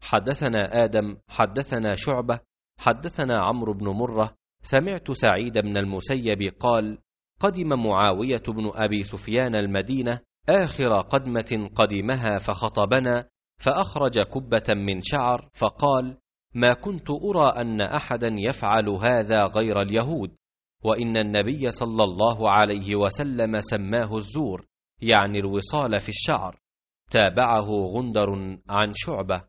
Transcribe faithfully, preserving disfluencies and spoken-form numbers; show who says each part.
Speaker 1: حدثنا آدم حدثنا شعبة حدثنا عمرو بن مرة سمعت سعيد بن المسيب قال: قدم معاوية بن أبي سفيان المدينة آخر قدمة قدمها فخطبنا، فأخرج كبة من شعر فقال: ما كنت أرى أن أحدا يفعل هذا غير اليهود، وإن النبي صلى الله عليه وسلم سماه الزور، يعني الوصال في الشعر. تابعه غندر عن شعبة.